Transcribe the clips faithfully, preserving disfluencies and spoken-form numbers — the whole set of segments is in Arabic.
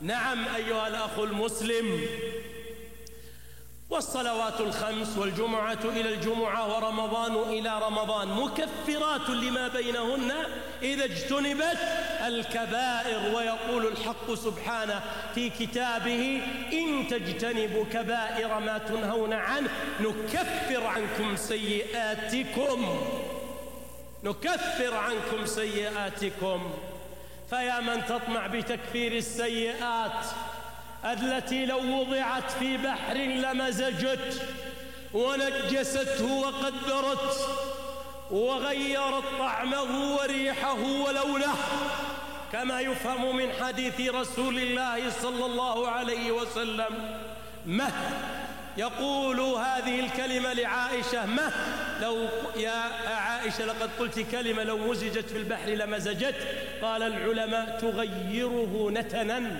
نعم أيها الأخ المسلم، والصلوات الخمس والجمعة إلى الجمعة ورمضان إلى رمضان مكفرات لما بينهن إذا اجتنبت الكبائر. ويقول الحق سبحانه في كتابه: إن تجتنبوا كبائر ما تنهون عنه نكفر عنكم سيئاتكم نكفر عنكم سيئاتكم. فيا من تطمع بتكفير السيئات التي لو وضعت في بحر لمزجت ونجسته وقدرت وغيرت طعمه وريحه ولونه، كما يفهم من حديث رسول الله صلى الله عليه وسلم: مه يقول هذه الكلمة لعائشة: مه لو يا عائشة لقد قلت كلمة لو مزجت في البحر لمزجت. قال العلماء: تغيره نتنا.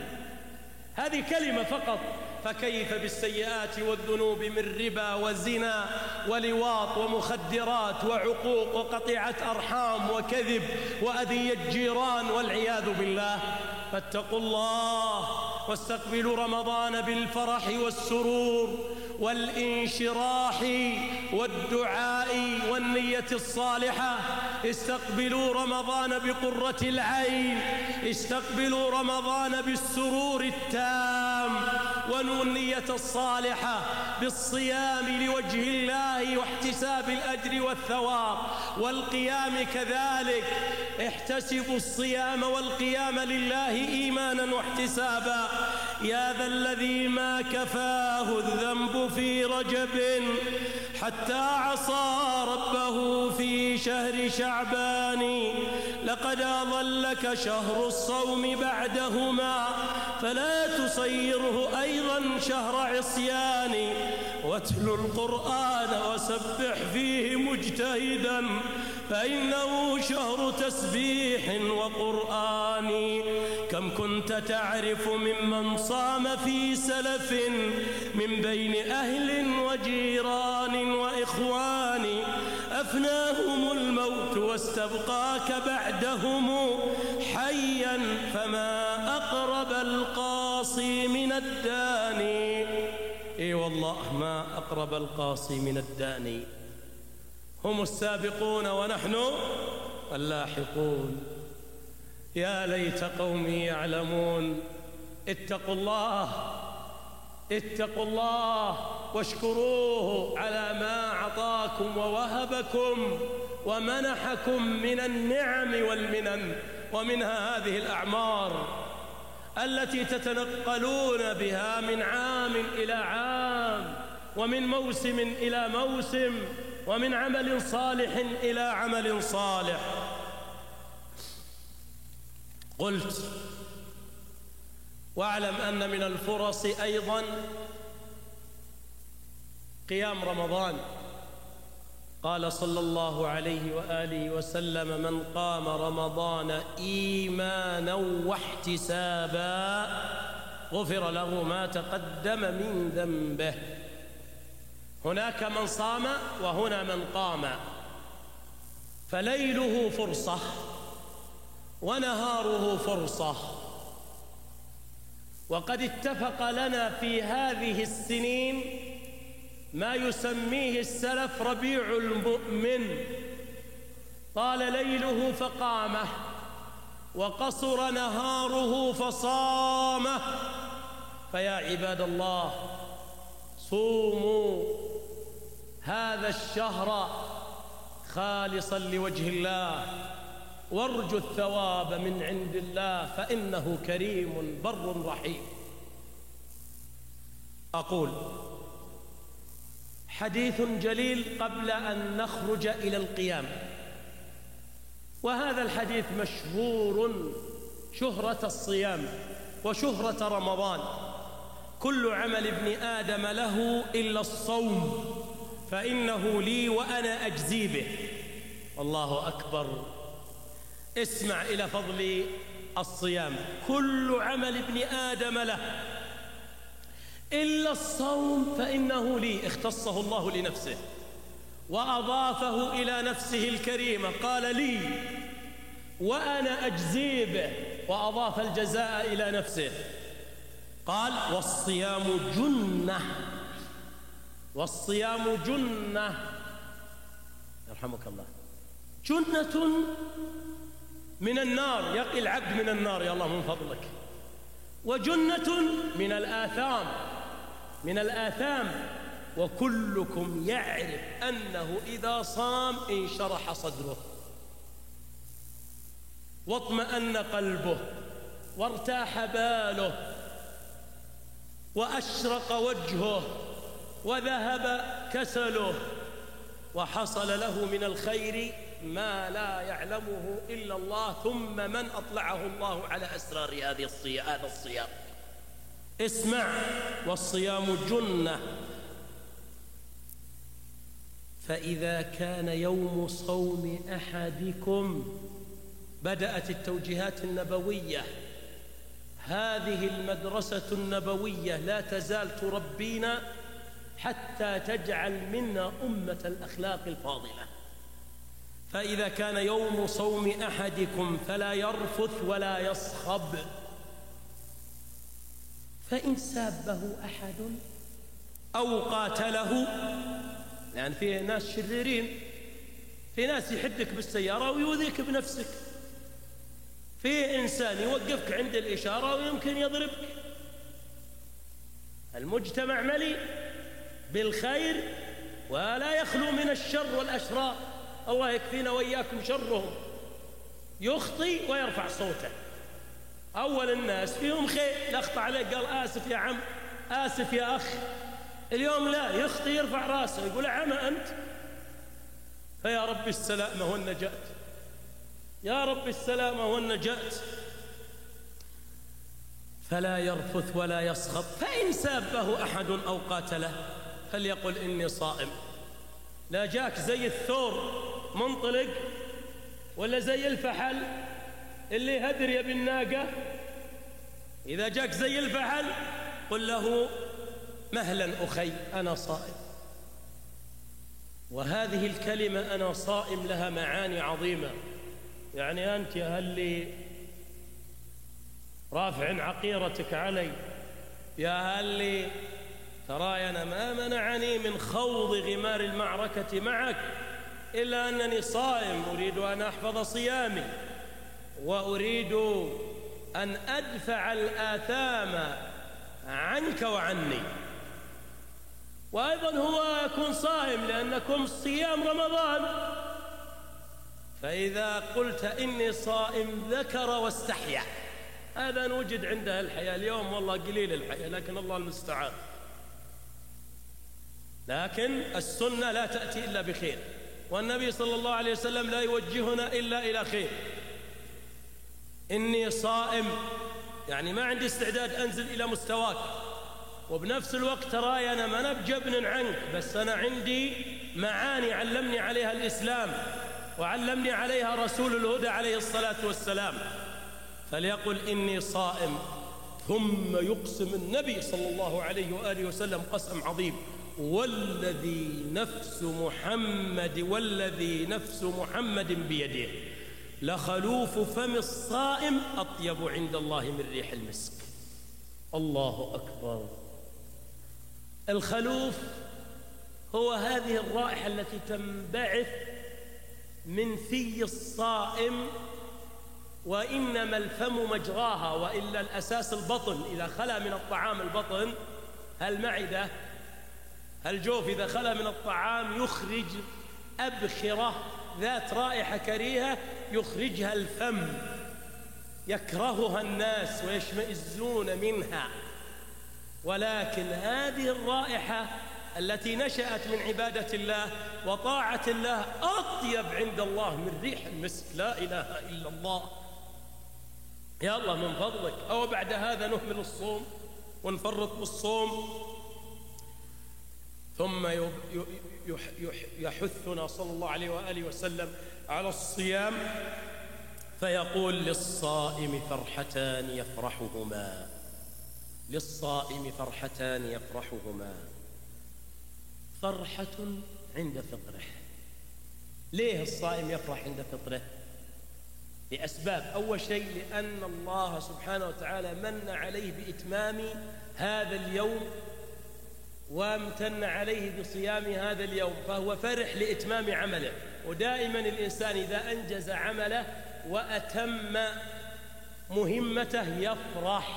هذه كلمة فقط، فكيف بالسيئات والذنوب من ربا وزنا ولواط ومخدرات وعقوق وقطيعة أرحام وكذب وأذية جيران والعياذ بالله. فاتقوا الله واستقبلوا رمضان بالفرح والسرور والانشراح والدعاء والنية الصالحة. استقبلوا رمضان بقرة العين، استقبلوا رمضان بالسرور التام والنية الصالحة بالصيام لوجه الله واحتساب الأجر والثواب، والقيام كذلك. احتسبوا الصيام والقيام لله إيمانا واحتسابا. يا ذا الذي ما كفاه الذنب في رجب حتى عصى ربه في شهر شعبان، لقد أضلك شهر الصوم بعدهما فلا تصيره أيضا شهر عصيان. واتل القرآن وسبح فيه مجتهدا فإنه شهر تسبيح وقرآن. كم كنت تعرف ممن صام في سلف من بين أهل وجيران وإخوان، أفناهم الموت واستبقاك بعدهم حيا، فما أقرب القاصي من الداني. إي والله ما أقرب القاصي من الداني. هم السابقون ونحن اللاحقون. يا ليت قومي يعلمون. اتقوا الله اتقوا الله واشكروه على ما أعطاكم ووهبكم ومنحكم من النعم والمنن، ومنها هذه الأعمار التي تتنقلون بها من عام إلى عام، ومن موسم إلى موسم، ومن عمل صالح إلى عمل صالح. قلت: واعلم أن من الفرص أيضا قيام رمضان. قال صلى الله عليه وآله وسلم: من قام رمضان إيمانا واحتسابا غفر له ما تقدم من ذنبه. هناك من صام وهنا من قام، فليله فرصة ونهاره فرصة. وقد اتفق لنا في هذه السنين ما يسميه السلف ربيع المؤمن. طال ليله فقامه وقصر نهاره فصامه. فيا عباد الله، صوموا هذا الشهر خالصا لوجه الله، وارجوا الثواب من عند الله فإنه كريم بر رحيم. أقول حديث جليل قبل أن نخرج إلى القيام، وهذا الحديث مشهور شهرة الصيام وشهرة رمضان: كل عمل ابن آدم له إلا الصوم فإنه لي وأنا أجزي به. الله أكبر. اسمع إلى فضل الصيام: كل عمل ابن آدم له إلا الصوم فإنه لي. اختصه الله لنفسه وأضافه إلى نفسه الكريمة، قال لي وأنا أجزي به، وأضاف الجزاء إلى نفسه. قال والصيام جنة، والصيام جنة، يرحمك الله، جنة من النار، يقي العبد من النار يا الله من فضلك، وجنة من الآثام، من الآثام. وكلكم يعرف أنه إذا صام انشرح صدره واطمأن قلبه وارتاح باله وأشرق وجهه وذهب كسله وحصل له من الخير ما لا يعلمه إلا الله، ثم من أطلعه الله على أسرار هذا الصيام. اسمع، والصيام جنة. فإذا كان يوم صوم أحدكم، بدأت التوجيهات النبوية، هذه المدرسة النبوية لا تزال تربينا حتى تجعل منا أمة الأخلاق الفاضلة. فإذا كان يوم صوم أحدكم فلا يرفث ولا يصخب، فإن سابه أحد أو قاتله، لأن في ناس شريرين، في ناس يحدك بالسيارة ويؤذيك بنفسك، في إنسان يوقفك عند الإشارة ويمكن يضربك. المجتمع مليء بالخير ولا يخلو من الشر والأشرار، الله يكفينا وإياكم شرهم. يخطي ويرفع صوته، أول الناس فيهم خير، لا عليه قال آسف يا عم، آسف يا أخ. اليوم لا، يخطي يرفع راسه يقول عمى أنت، فيا رب السلامة والنجاة، يا رب السلامة والنجاة. فلا يرفث ولا يصخب، فإن سابه أحد أو قاتله فليقل إني صائم. لا جاك زي الثور منطلق ولا زي الفحل اللي هدري بالناقة، إذا جاك زي الفحل قل له مهلا أخي أنا صائم. وهذه الكلمة أنا صائم لها معاني عظيمة. يعني أنت يا هاللي رافع عقيرتك علي، يا هاللي تراي أنا ما منعني من خوض غمار المعركة معك إلا أنني صائم، أريد أن أحفظ صيامي وأريد أن أدفع الآثام عنك وعني. وأيضا هو يكون صائم لأنكم صيام رمضان، فإذا قلت إني صائم ذكر واستحيا، هذا نوجد عندها الحياة اليوم، والله قليل الحياة لكن الله المستعان. لكن السنة لا تأتي إلا بخير، والنبي صلى الله عليه وسلم لا يوجهنا إلا إلى خير. إني صائم يعني ما عندي استعداد أنزل إلى مستواك، وبنفس الوقت تراي أنا ما بجبن عنك، بس أنا عندي معاني علمني عليها الإسلام وعلمني عليها رسول الهدى عليه الصلاة والسلام. فليقل إني صائم، ثم يقسم النبي صلى الله عليه وآله وسلم قسم عظيم: والذي نفس محمد والذي نفس محمد بيده لخلوف فم الصائم أطيب عند الله من ريح المسك. الله أكبر. الخلوف هو هذه الرائحة التي تنبعث من في الصائم، وإنما الفم مجراها، وإلا الأساس البطن. إذا خلا من الطعام البطن، المعدة الجوف إذا خلا من الطعام يخرج أبخرة ذات رائحة كريهة يخرجها الفم، يكرهها الناس ويشمئزون منها. ولكن هذه الرائحة التي نشأت من عبادة الله وطاعة الله أطيب عند الله من ريح المسك. لا إله إلا الله. يا الله من فضلك، أو بعد هذا نهمل الصوم ونفرط بالصوم؟ ثم يحثنا صلى الله عليه وآله وسلم على الصيام فيقول: للصائم فرحتان يفرحهما، للصائم فرحتان يفرحهما. فرحة عند فطره. ليه الصائم يفرح عند فطره؟ لأسباب. أول شيء لأن الله سبحانه وتعالى من عليه بإتمام هذا اليوم وامتن عليه بصيام هذا اليوم، فهو فرح لإتمام عمله. ودائما الإنسان إذا أنجز عمله وأتم مهمته يفرح،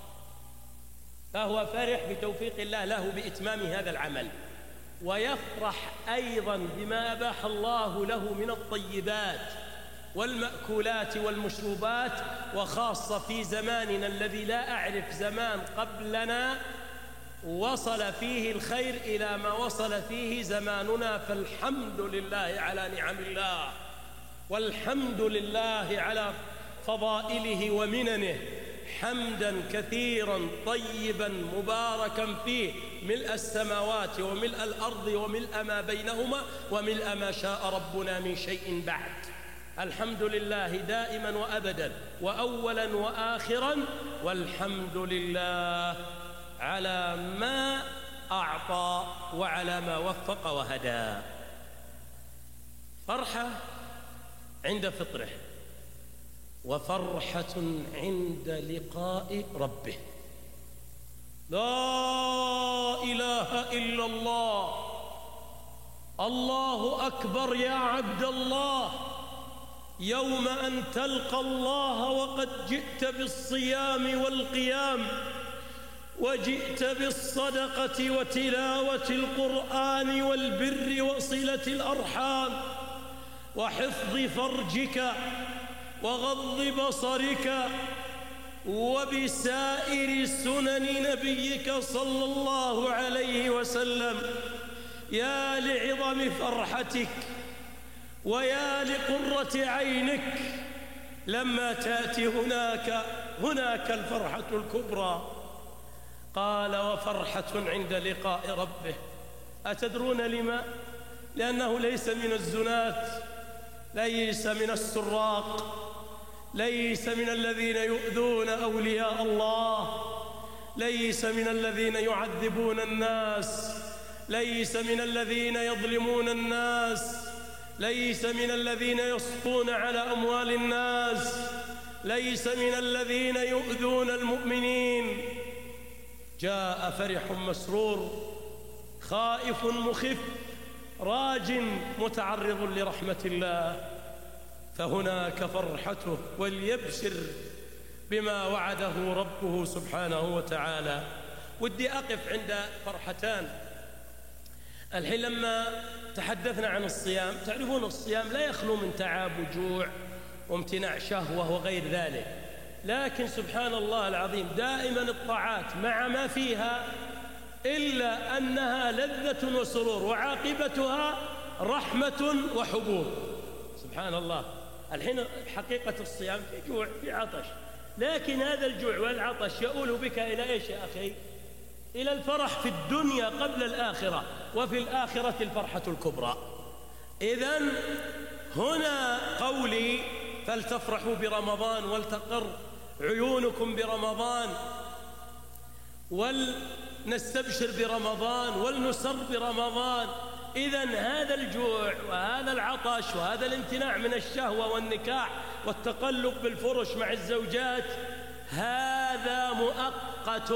فهو فرح بتوفيق الله له بإتمام هذا العمل، ويفرح أيضا بما أباح الله له من الطيبات والمأكولات والمشروبات، وخاصة في زماننا الذي لا أعرف زمان قبلنا وصل فيه الخير إلى ما وصل فيه زماننا. فالحمد لله على نعم الله، والحمد لله على فضائله ومننه، حمدا كثيرا طيبا مباركا فيه، ملء السماوات وملء الأرض وملء ما بينهما وملء ما شاء ربنا من شيء بعد. الحمد لله دائما وأبدا وأولا وآخرا، والحمد لله على ما أعطى وعلى ما وفق وهدى. فرحة عند فطره، وفرحة عند لقاء ربه. لا إله إلا الله، الله أكبر يا عبد الله، يوم أن تلقى الله وقد جئت بالصيام والقيام، وجئت بالصدقة وتلاوة القرآن والبر وصلة الأرحام وحفظ فرجك وغض بصرك وبسائر سنن نبيك صلى الله عليه وسلم. يا لعظم فرحتك ويا لقرة عينك لما تأتي هناك هناك الفرحة الكبرى. قال وفرحة عند لقاء ربه. أتدرون لما؟ لأنه ليس من الزنات، ليس من السراق، ليس من الذين يؤذون أولياء الله، ليس من الذين يعذبون الناس، ليس من الذين يظلمون الناس، ليس من الذين يسطون على أموال الناس، ليس من الذين يؤذون المؤمنين. جاء فرح مسرور خائف مخف راج متعرض لرحمة الله، فهناك فرحته، وليبشر بما وعده ربه سبحانه وتعالى. ودي أقف عند فرحتان. الحين لما تحدثنا عن الصيام، تعرفون الصيام لا يخلو من تعب وجوع وامتناع شهوة وغير ذلك، لكن سبحان الله العظيم دائما الطاعات مع ما فيها إلا أنها لذة وسرور، وعاقبتها رحمة وحبور. سبحان الله. الحين حقيقة الصيام في جوع في عطش، لكن هذا الجوع والعطش يؤول بك إلى إيش يا أخي؟ إلى الفرح في الدنيا قبل الآخرة، وفي الآخرة الفرحة الكبرى. إذن هنا قولي فلتفرحوا برمضان ولتقر عيونكم برمضان، ولنستبشر برمضان ولنسر برمضان. إذن هذا الجوع وهذا العطش وهذا الامتناع من الشهوة والنكاح والتقلب بالفرش مع الزوجات هذا مؤقت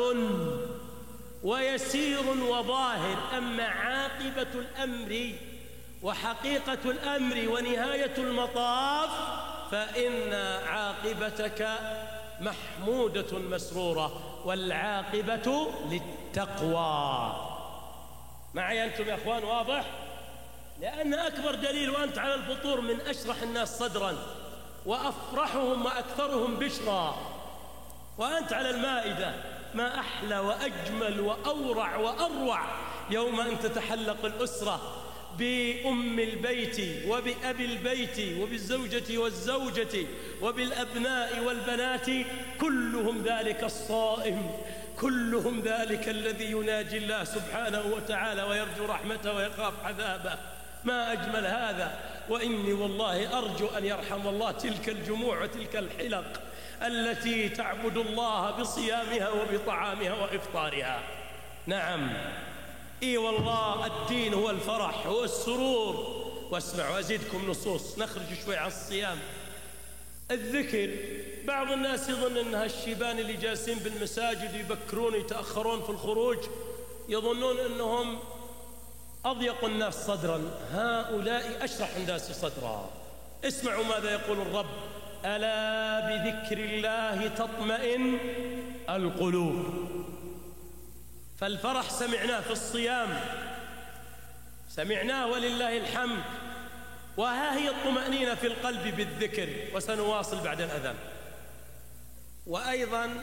ويسير وظاهر، أما عاقبة الأمر وحقيقة الأمر ونهاية المطاف فإن عاقبتك محمودة مسرورة، والعاقبة للتقوى. معي أنتم يا أخوان؟ واضح؟ لأن أكبر دليل وأنت على الفطور من أشرح الناس صدرا وأفرحهم وأكثرهم بشرا، وأنت على المائدة، ما أحلى وأجمل وأورع وأروع يوم أن تتحلق الأسرة بأم البيت وبأبي البيت وبالزوجة والزوجة وبالأبناء والبنات، كلهم ذلك الصائم، كلهم ذلك الذي يناجي الله سبحانه وتعالى ويرجو رحمته ويخاف عذابه. ما أجمل هذا. وإني والله أرجو أن يرحم الله تلك الجموع وتلك الحلق التي تعبد الله بصيامها وبطعامها وإفطارها. نعم، إي والله الدين هو الفرح، هو السرور. واسمعوا أزيدكم نصوص، نخرج شوي عن الصيام. الذكر، بعض الناس يظن أن هالشيبان اللي جالسين بالمساجد يبكرون يتأخرون في الخروج يظنون أنهم أضيق الناس صدرا، هؤلاء أشرح الناس صدرا. اسمعوا ماذا يقول الرب: ألا بذكر الله تطمئن القلوب. فالفرح سمعناه في الصيام، سمعناه ولله الحمد، وها هي الطمأنينة في القلب بالذكر. وسنواصل بعد الأذان. وأيضا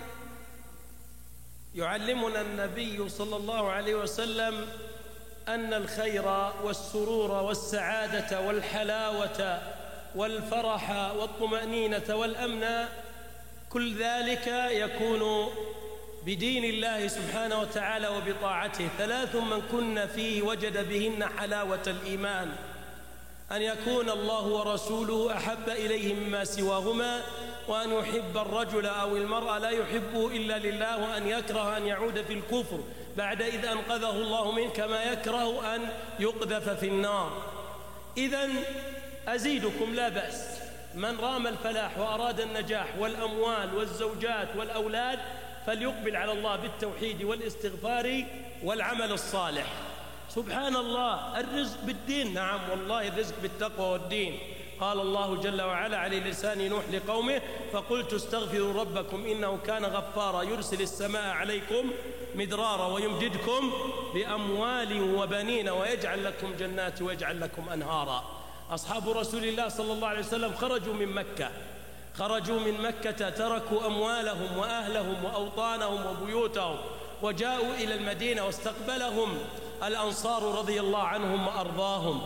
يعلمنا النبي صلى الله عليه وسلم أن الخير والسرور والسعادة والحلاوة والفرح والطمأنينة والأمن كل ذلك يكون بدين الله سبحانه وتعالى وبطاعته. ثلاث من كن فيه وجد بهن حلاوة الإيمان: أن يكون الله ورسوله أحب إليه مما سواهما، وأن يحب الرجل أو المرأة لا يحبه إلا لله، وأن يكره أن يعود في الكفر بعد إذ أنقذه الله منه، كما يكره أن يقذف في النار. إذن أزيدكم لا بأس، من رام الفلاح وأراد النجاح والأموال والزوجات والأولاد فليقبل على الله بالتوحيد والاستغفار والعمل الصالح. سبحان الله، الرزق بالدين، نعم والله الرزق بالتقوى والدين. قال الله جل وعلا على لسان نوح لقومه: فقلت استغفروا ربكم إنه كان غفارا يرسل السماء عليكم مدرارا ويمددكم بأموال وبنين ويجعل لكم جنات ويجعل لكم أنهارا. أصحاب رسول الله صلى الله عليه وسلم خرجوا من مكة خرجوا من مكة تركوا أموالهم وأهلهم وأوطانهم وبيوتهم وجاءوا إلى المدينة، واستقبلهم الأنصار رضي الله عنهم وأرضاهم،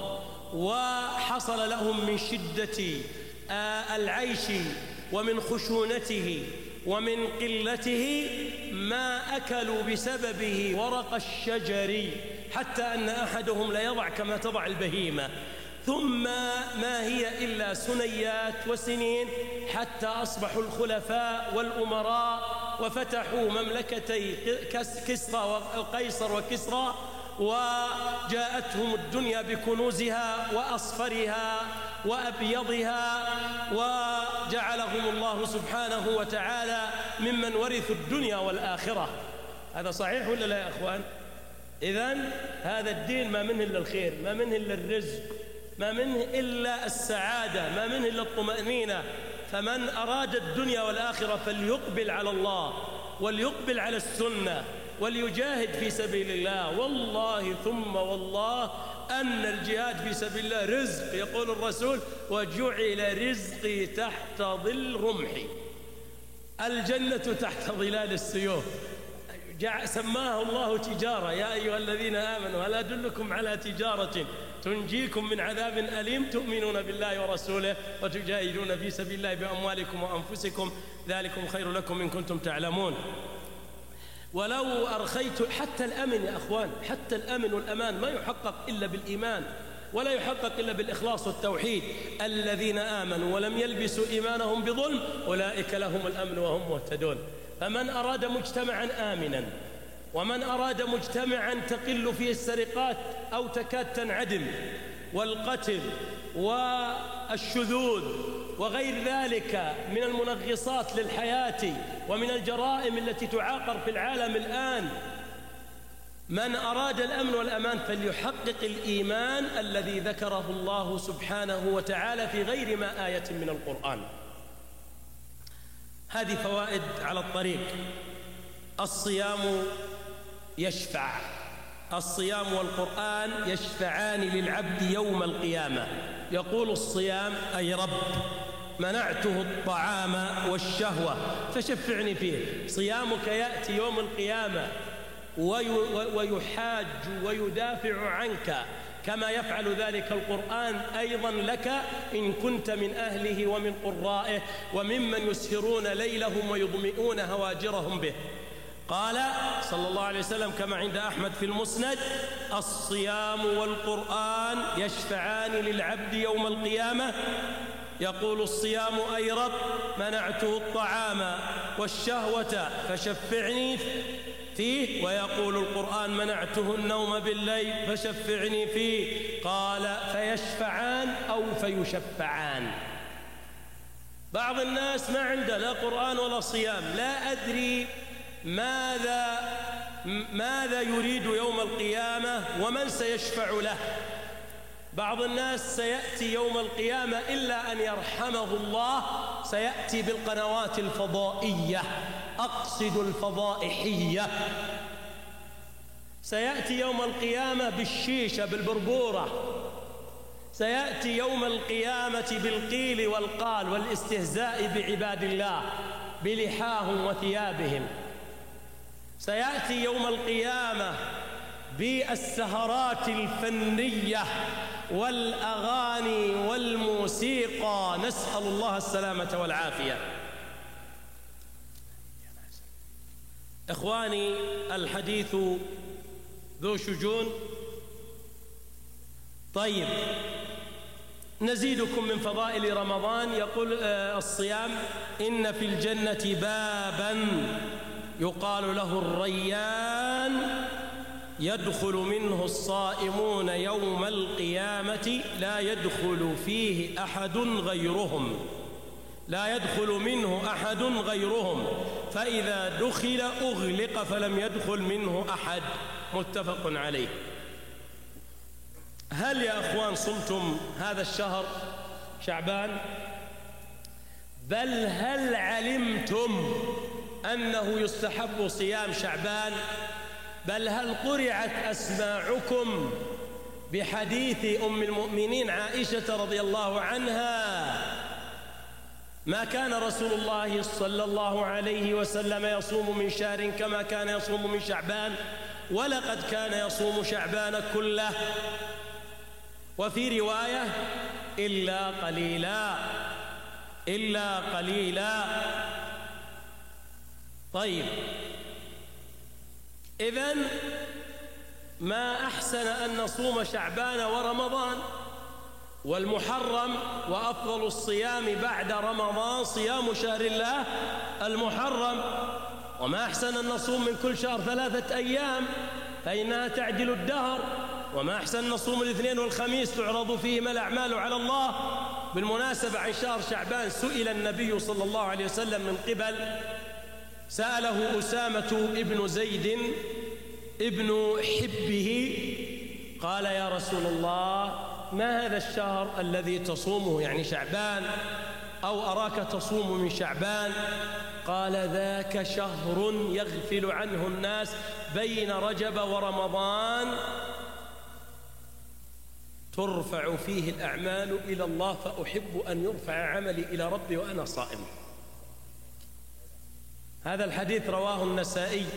وحصل لهم من شدة العيش ومن خشونته ومن قلته ما أكلوا بسببه ورق الشجر، حتى أن أحدهم ليضع كما تضع البهيمة. ثم ما هي إلا سنيات وسنين حتى أصبحوا الخلفاء والأمراء وفتحوا مملكتي كسرى وقيصر وكسرى، وجاءتهم الدنيا بكنوزها وأصفرها وأبيضها، وجعلهم الله سبحانه وتعالى ممن ورثوا الدنيا والآخرة. هذا صحيح ولا لا يا أخوان؟ إذن هذا الدين ما منه إلا الخير، ما منه إلا الرزق، ما منه إلا السعادة، ما منه إلا الطمأنينة. فمن أراد الدنيا والآخرة فليقبل على الله وليقبل على السنة وليجاهد في سبيل الله. والله ثم والله أن الجهاد في سبيل الله رزق. يقول الرسول: وجعل رزقي تحت ظل رمحي. الجنة تحت ظلال السيوف، سماها الله تجارة. يا أيها الذين آمنوا هل أدلكم على تجارة تنجيكم من عذاب أليم تؤمنون بالله ورسوله وتجاهدون في سبيل الله بأموالكم وأنفسكم ذلكم خير لكم إن كنتم تعلمون. ولو أرخيت حتى الأمن يا أخوان، حتى الأمن والأمان ما يحقق إلا بالإيمان، ولا يحقق إلا بالإخلاص والتوحيد. الذين آمنوا ولم يلبسوا إيمانهم بظلم أولئك لهم الأمن وهم مهتدون. فمن أراد مجتمعا آمنا، ومن أراد مجتمعا تقل فيه السرقات أو تكاد تنعدم، والقتل والشذوذ وغير ذلك من المنغصات للحياة ومن الجرائم التي تعاقر في العالم الآن، من أراد الأمن والأمان فليحقق الإيمان الذي ذكره الله سبحانه وتعالى في غير ما آية من القرآن. هذه فوائد على الطريق. الصيام يشفع، الصيام والقرآن يشفعان للعبد يوم القيامة. يقول الصيام: أي رب منعته الطعام والشهوة فشفعني فيه. صيامك يأتي يوم القيامة ويحاج ويدافع عنك، كما يفعل ذلك القرآن أيضا لك إن كنت من أهله ومن قرائه وممن يسهرون ليلهم ويضمئون هواجرهم به. قال صلى الله عليه وسلم كما عند أحمد في المسند: الصيام والقرآن يشفعان للعبد يوم القيامة. يقول الصيام: أي رب منعته الطعام والشهوة فشفعني فيه. ويقول القرآن: منعته النوم بالليل فشفعني فيه. قال: فيشفعان أو فيشفعان. بعض الناس ما عنده لا قرآن ولا صيام، لا أدري ماذا ماذا يريد يوم القيامة ومن سيشفع له. بعض الناس سيأتي يوم القيامة إلا أن يرحمه الله سيأتي بالقنوات الفضائية، أقصد الفضائحية، سيأتي يوم القيامة بالشيشة بالبربورة، سيأتي يوم القيامة بالقيل والقال والاستهزاء بعباد الله بلحاهم وثيابهم، سيأتي يوم القيامة بالسهرات الفنية والأغاني والموسيقى، نسأل الله السلامة والعافية. إخواني، الحديث ذو شجون. طيب، نزيدكم من فضائل رمضان. يقول الصيام: إن في الجنة بابا يقال له الريان يدخل منه الصائمون يوم القيامة لا يدخل فيه أحد غيرهم لا يدخل منه أحد غيرهم فإذا دخل أغلق فلم يدخل منه أحد. متفق عليه. هل يا أخوان صمتم هذا الشهر شعبان؟ بل هل علمتم أنه يستحب صيام شعبان؟ بل هل قرعت أسماعكم بحديث أم المؤمنين عائشة رضي الله عنها: ما كان رسول الله صلى الله عليه وسلم يصوم من شهر كما كان يصوم من شعبان، ولقد كان يصوم شعبان كله، وفي رواية: إلا قليلا إلا قليلا. طيب، إذن ما أحسن أن نصوم شعبان ورمضان، والمحرم وأفضل الصيام بعد رمضان صيام شهر الله المحرم، وما أحسن أن نصوم من كل شهر ثلاثة أيام فإنها تعدل الدهر، وما أحسن نصوم الاثنين والخميس تعرض فيهما الأعمال على الله. بالمناسبة، عن شهر شعبان سئل النبي صلى الله عليه وسلم من قبل سأله أسامة ابن زيد ابن حبه، قال: يا رسول الله، ما هذا الشهر الذي تصومه، يعني شعبان، أو أراك تصوم من شعبان؟ قال: ذاك شهر يغفل عنه الناس بين رجب ورمضان ترفع فيه الأعمال إلى الله، فأحب أن يرفع عملي إلى ربي وأنا صائم. هذا الحديث رواه النسائي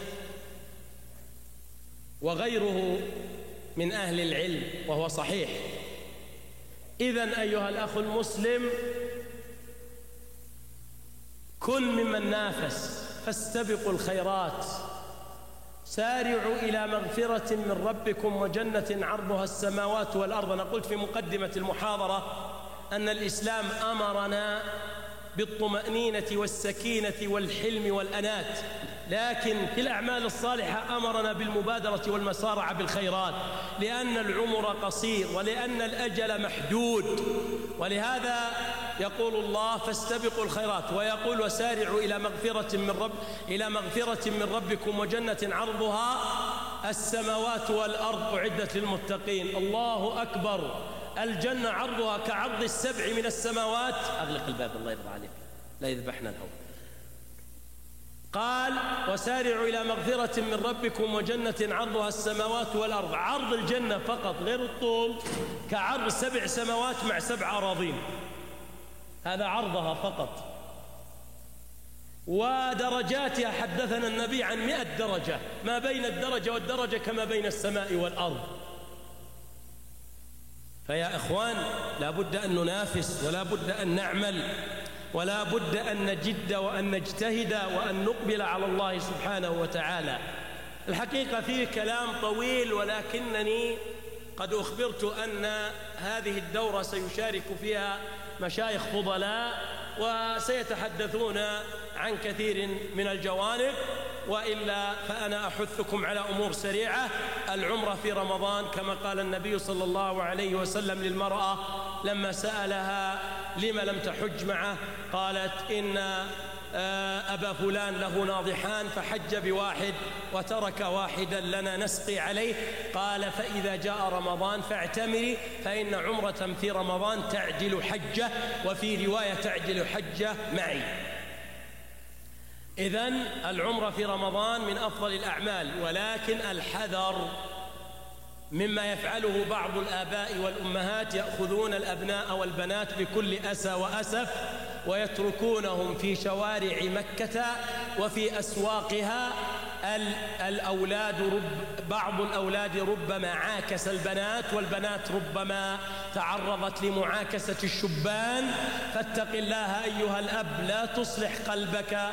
وغيره من أهل العلم وهو صحيح. إذن أيها الأخ المسلم، كن ممن نافس، فاستبقوا الخيرات، سارعوا إلى مغفرة من ربكم وجنة عرضها السماوات والأرض. أنا قلت في مقدمة المحاضرة أن الإسلام أمرنا بالطمأنينة والسكينة والحلم والأنات، لكن في الأعمال الصالحة أمرنا بالمبادرة والمسارعة بالخيرات، لأن العمر قصير ولأن الأجل محدود. ولهذا يقول الله: فاستبقوا الخيرات، ويقول: وسارعوا إلى مغفرة من رب إلى مغفرة من ربكم وجنة عرضها السماوات والأرض أعدت للمتقين. الله أكبر! الجنة عرضها كعرض السبع من السماوات. أغلق الباب الله يرضى عليك، لا يذبحنا الهوى. قال: وسارعوا إلى مغفرة من ربكم وجنة عرضها السماوات والأرض. عرض الجنة فقط غير الطول كعرض سبع سماوات مع سبع أراضين، هذا عرضها فقط. ودرجاتها حدثنا النبي عن مئة درجة، ما بين الدرجة والدرجة كما بين السماء والأرض. فيا إخوان، لا بد أن ننافس، ولا بد أن نعمل، ولا بد أن نجد وأن نجتهد وأن نقبل على الله سبحانه وتعالى. الحقيقة فيه كلام طويل، ولكنني قد أخبرت أن هذه الدورة سيشارك فيها مشايخ فضلاء وسيتحدثون عن كثير من الجوانب، وإلا فأنا أحثكم على أمور سريعة. العمرة في رمضان كما قال النبي صلى الله عليه وسلم للمرأة لما سألها لما لم تحج معه؟ قالت إن أبا فلان له ناضحان فحج بواحد وترك واحدا لنا نسقي عليه. قال فإذا جاء رمضان فاعتمري فإن عمرة في رمضان تعدل حجة، وفي رواية تعدل حجة معي. إذن العمرة في رمضان من أفضل الأعمال، ولكن الحذر مما يفعله بعض الآباء والأمهات، يأخذون الأبناء والبنات بكل أسى وأسف ويتركونهم في شوارع مكة وفي أسواقها. الأولاد رب بعض الأولاد ربما عاكس البنات، والبنات ربما تعرضت لمعاكسة الشبان. فاتق الله أيها الأب، لا تصلح قلبك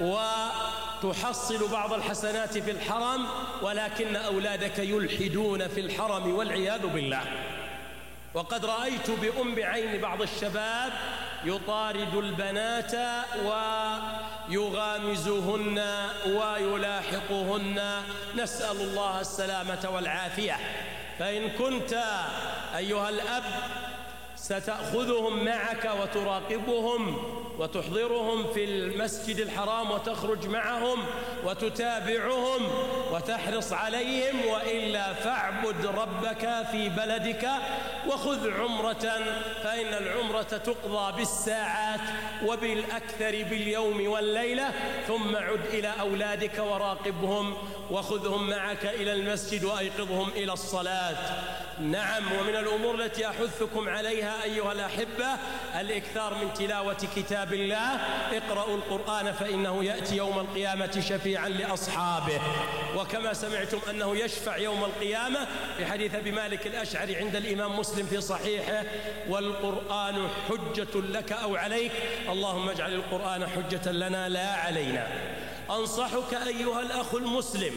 وتحصل بعض الحسنات في الحرم، ولكن أولادك يلحدون في الحرم والعياذ بالله. وقد رأيت بأم بعين بعض الشباب يطارد البنات ويغامزهن ويلاحقهن، نسأل الله السلامة والعافية. فإن كنت أيها الأب ستأخذهم معك وتراقبهم وتحضرهم في المسجد الحرام وتخرج معهم وتتابعهم وتحرص عليهم، وإلا فاعبد ربك في بلدك وخذ عمرة، فإن العمرة تقضى بالساعات وبالأكثر باليوم والليلة. ثم عد إلى أولادك وراقبهم وخذهم معك إلى المسجد وأيقظهم إلى الصلاة. نعم، ومن الأمور التي أحثكم عليها أيها الأحبة الإكثار من تلاوة كتاب الله. اقرأوا القرآن فإنه يأتي يوم القيامة شفيعا لأصحابه، وكما سمعتم أنه يشفع يوم القيامة في حديث أبي مالك الأشعري عند الإمام مسلم في صحيحه: والقرآن حجة لك أو عليك، اللهم اجعل القرآن حجة لنا لا علينا. أنصحك أيها الأخ المسلم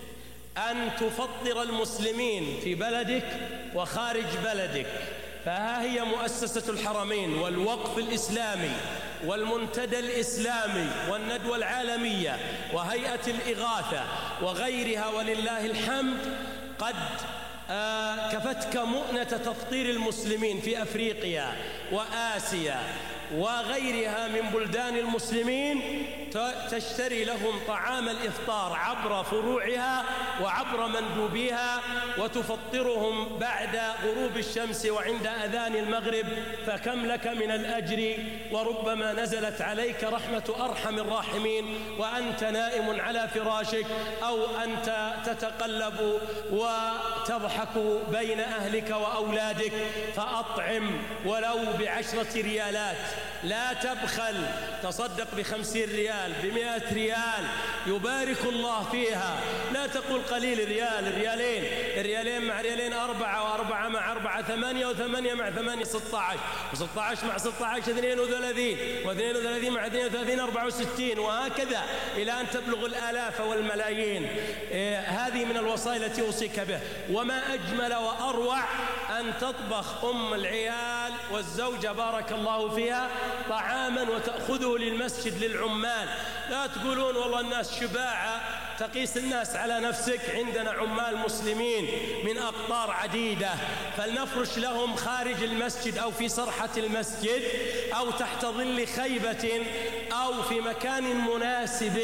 أن تفطر المسلمين في بلدك وخارج بلدك، فها هي مؤسسة الحرمين والوقف الإسلامي والمنتدى الإسلامي والندوة العالمية وهيئة الإغاثة وغيرها ولله الحمد قد آه كفتك مؤنة تفطير المسلمين في أفريقيا وآسيا وغيرها من بلدان المسلمين، تشتري لهم طعام الإفطار عبر فروعها وعبر مندوبيها وتفطرهم بعد غروب الشمس وعند أذان المغرب، فكم لك من الأجر، وربما نزلت عليك رحمة أرحم الراحمين وأنت نائم على فراشك أو أنت تتقلب وتضحك بين أهلك وأولادك. فأطعم ولو بعشرة ريالات، لا تبخل، تصدق بخمسين ريال بمئة ريال يبارك الله فيها. لا تقول قليل، ريال ريالين الريالين مع ريالين أربعة، وأربعة مع أربعة ثمانية، وثمانية مع ثمانية ستة عشر، وستة عشر مع ستة عشر اثنين وثلاثين، واثنين وثلاثين مع اثنين وثلاثين أربعة وستين، وهكذا إلى أن تبلغ الآلاف والملايين. إيه هذه من الوصايا التي أوصيك به. وما أجمل وأروع أن تطبخ أم العيال والزوجة بارك الله فيها طعاما وتأخذه للمسجد للعمال. لا تقولون والله الناس شباعة، تقيس الناس على نفسك. عندنا عمال مسلمين من أقطار عديدة، فلنفرش لهم خارج المسجد أو في صرحة المسجد أو تحت ظل خيبة أو في مكان مناسب،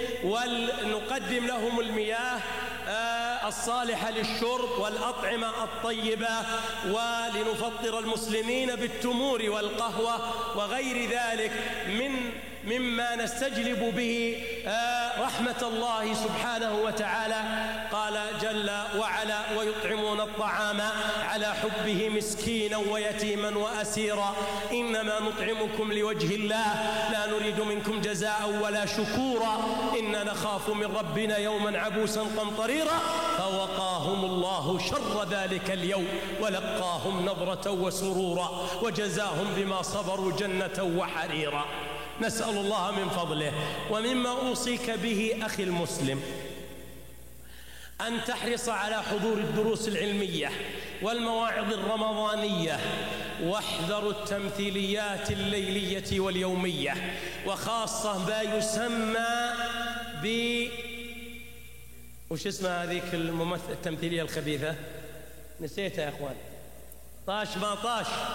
ونقدم لهم المياه الصالحة للشرب والأطعمة الطيبة، ولنفطر المسلمين بالتمور والقهوة وغير ذلك من مما نستجلب به رحمة الله سبحانه وتعالى. قال جل وعلا: ويطعمون الطعام على حبه مسكينا ويتيما وأسيرا إنما نطعمكم لوجه الله لا نريد منكم جزاء ولا شكورا إنا نخاف من ربنا يوما عبوسا قمطريرا فوقاهم الله شر ذلك اليوم ولقاهم نضرة وسرورا وجزاهم بما صبروا جنة وحريرا. نسأل الله من فضله. ومما أوصيك به أخي المسلم أن تحرص على حضور الدروس العلمية والمواعظ الرمضانية، واحذروا التمثيليات الليلية واليومية، وخاصة ما يسمى ب وش اسمها هذيك الممثل التمثيلية الخبيثة؟ نسيتها يا أخوان. طاش ما طاش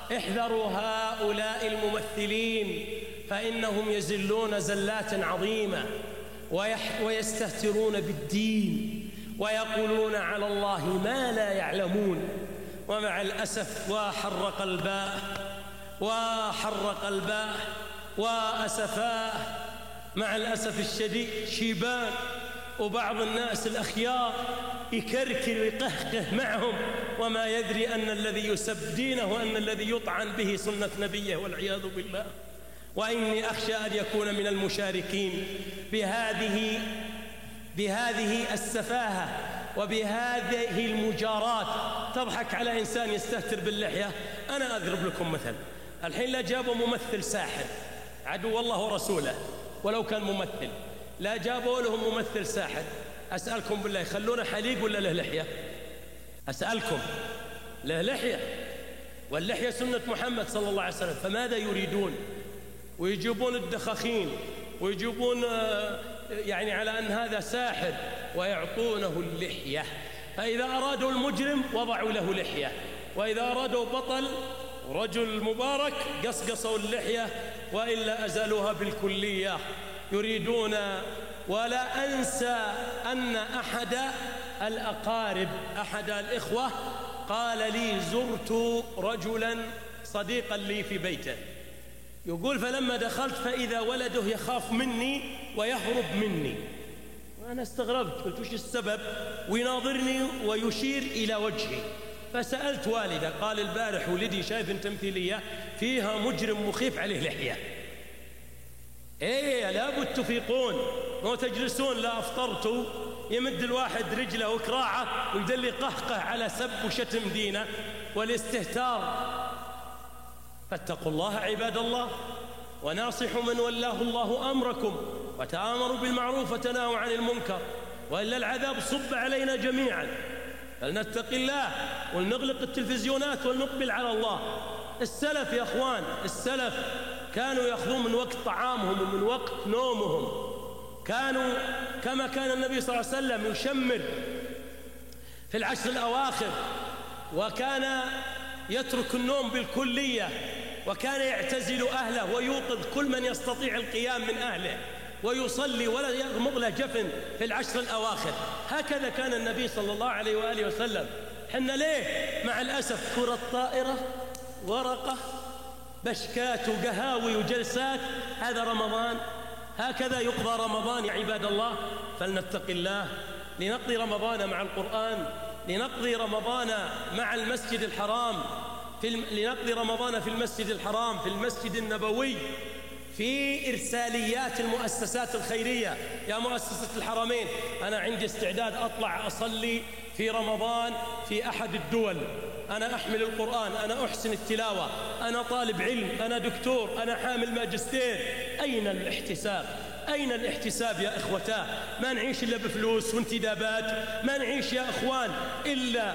احذروا هؤلاء الممثلين فإنهم يزلون زلات عظيمة ويستهترون بالدين ويقولون على الله ما لا يعلمون. ومع الأسف وحرق الباء وحرق الباء وأسفاه، مع الأسف الشديد شيبان وبعض الناس الأخيار يكركر ويقهقه معهم وما يدري أن الذي يسب دينه وأن الذي يطعن به سنة نبيه والعياذ بالله. وإني أخشى أن يكون من المشاركين بهذه بهذه السفاهة وبهذه المجارات. تضحك على إنسان يستهتر باللحية. أنا أضرب لكم مثل. الحين لا جابوا ممثل ساحر عدو الله ورسوله ولو كان ممثل، لا جابوا لهم ممثل ساحر، أسألكم بالله يخلونه حليق ولا له لحية؟ أسألكم، له لحية، واللحية سنة محمد صلى الله عليه وسلم، فماذا يريدون؟ ويجيبون الدخاخين ويجيبون يعني على أن هذا ساحر ويعطونه اللحية. فإذا أرادوا المجرم وضعوا له لحية، وإذا أرادوا بطل رجل مبارك قصقصوا اللحية، وإلا أزالوها بالكلية. يريدون. ولا أنسى أن أحد الأقارب أحد الإخوة قال لي زرت رجلا صديقا لي في بيته، يقول فلما دخلت فإذا ولده يخاف مني ويهرب مني. وأنا استغربت قلت وش السبب؟ ويناظرني ويشير إلى وجهي. فسألت والده قال البارح ولدي شايف تمثيلية فيها مجرم مخيف عليه لحية. ايه لابد تفيقون، مو تجلسون لا أفطرتوا يمد الواحد رجله وكراعه ويدلي قهقه على سب وشتم دينه والاستهتار. فاتقوا الله عباد الله، وناصحوا من ولاه الله أمركم، وتآمروا بالمعروف وتناهوا عن المنكر، وإلا العذاب صب علينا جميعا. فلنتق الله ولنغلق التلفزيونات ولنقبل على الله. السلف يا أخوان، السلف كانوا يأخذون من وقت طعامهم ومن وقت نومهم، كانوا كما كان النبي صلى الله عليه وسلم يشمر في العشر الأواخر، وكان يترك النوم بالكلية، وكان يعتزل أهله ويوقظ كل من يستطيع القيام من أهله ويصلي ولا يغمض له جفن في العشر الأواخر. هكذا كان النبي صلى الله عليه وآله وسلم. حنا ليه مع الأسف كرة طائرة ورقة بشكات وقهاوي وجلسات؟ هذا رمضان؟ هكذا يقضى رمضان يا عباد الله؟ فلنتق الله، لنقضي رمضان مع القرآن، لنقضي رمضان مع المسجد الحرام، في الم... لنقضي رمضان في المسجد الحرام، في المسجد النبوي، في إرساليات المؤسسات الخيرية. يا مؤسسة الحرمين، أنا عندي استعداد أطلع أصلي في رمضان في أحد الدول، أنا أحمل القرآن، أنا أحسن التلاوة، أنا طالب علم، أنا دكتور، أنا حامل ماجستير. أين الاحتساب؟ أين الاحتساب يا إخوتاه؟ ما نعيش إلا بفلوس وانتدابات، ما نعيش يا إخوان إلا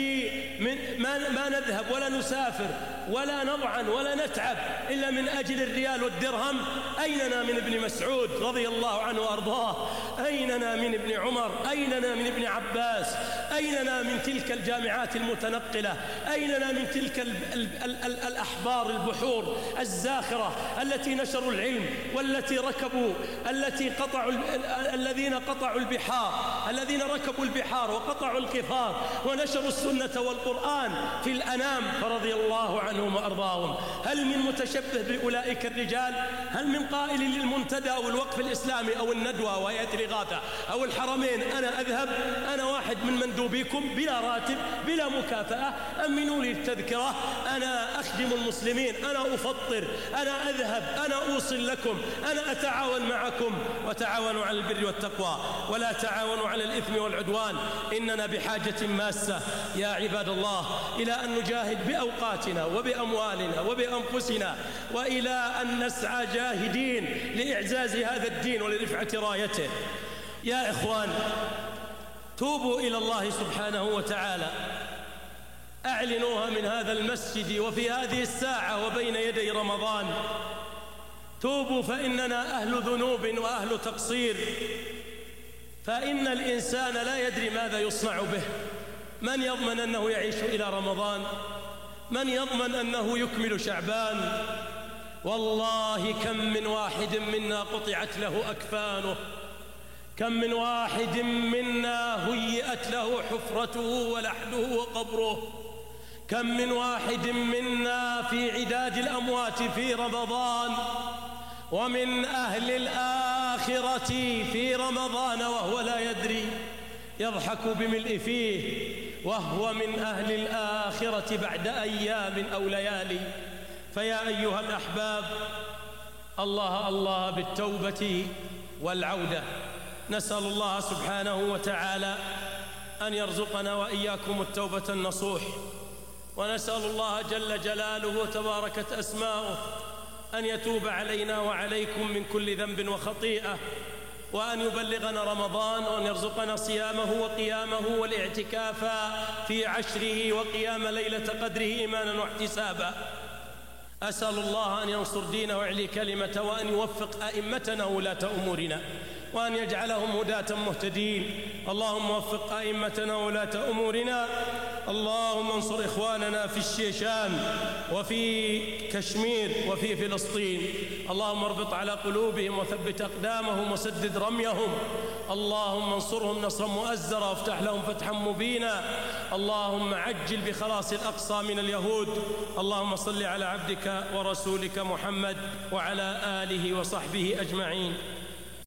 بمن ما, ما نذهب ولا نسافر ولا نضعن ولا نتعب إلا من أجل الريال والدرهم. أيننا من ابن مسعود رضي الله عنه وأرضاه؟ أيننا من ابن عمر؟ أيننا من ابن عباس؟ أيننا من تلك الجامعات المتنقلة؟ أيننا من تلك ال ال ال ال الأحبار البحور الزاخرة التي نشروا العلم والتي ركبوا التي قطعوا الذين قطعوا البحار، الذين ركبوا البحار وقطعوا القفار ونشروا السنة والقرآن في الأنام فرضي الله عنهم وأرضاهم. هل من متشبه بأولئك الرجال؟ هل من قائل للمنتدى أو الوقف الإسلامي أو الندوة وهيئة الإغاثة أو الحرمين أنا أذهب، أنا واحد من مندوبيكم بلا راتب بلا مكافأة، أمنوا لي التذكرة، أنا أخدم المسلمين، أنا أفطر، أنا أذهب، أنا أوصل لكم، أنا أتعاون معكم. وتعاونوا على البر والتقوى ولا تعاونوا على الإثم والعدوان. إننا بحاجة ماسة يا عباد الله إلى أن نجاهد بأوقاتنا وبأموالنا وبأنفسنا، وإلى أن نسعى جاهدين لإعزاز هذا الدين ولرفعة رايته. يا إخوان، توبوا إلى الله سبحانه وتعالى، أعلنوها من هذا المسجد وفي هذه الساعة وبين يدي رمضان. توبوا فإننا أهل ذنوب وأهل تقصير، فإن الإنسان لا يدري ماذا يصنع به. من يضمن أنه يعيش إلى رمضان؟ من يضمن أنه يكمل شعبان؟ والله كم من واحد منا قطعت له أكفانه، كم من واحد منا هيئت له حفرته ولحده وقبره، كم من واحد منا في عداد الأموات في رمضان، ومن أهل الآخرة في رمضان وهو لا يدري، يضحك بملء فيه وهو من أهل الآخرة بعد أيام أو ليالي. فيا أيها الأحباب، الله الله بالتوبة والعودة. نسأل الله سبحانه وتعالى أن يرزقنا وإياكم التوبة النصوح، ونسأل الله جل جلاله وتباركت أسماؤه أن يتوب علينا وعليكم من كل ذنب وخطيئة، وأن يبلغنا رمضان، وأن يرزقنا صيامه وقيامه والاعتكاف في عشره وقيام ليلة قدره إيمانا واحتسابا. أسأل الله أن ينصر دينه ويعلي كلمته، وأن يوفق أئمتنا ولاة أمورنا، وأن يجعلهم هداة مهتدين. اللهم وفق أئمتنا ولاة أمورنا. اللهم انصر إخواننا في الشيشان وفي كشمير وفي فلسطين. اللهم اربط على قلوبهم وثبت أقدامهم وسدد رميهم. اللهم انصرهم نصرا مؤزرا وافتح لهم فتحا مبينا. اللهم عجل بخلاص الأقصى من اليهود. اللهم صل على عبدك ورسولك محمد وعلى آله وصحبه أجمعين.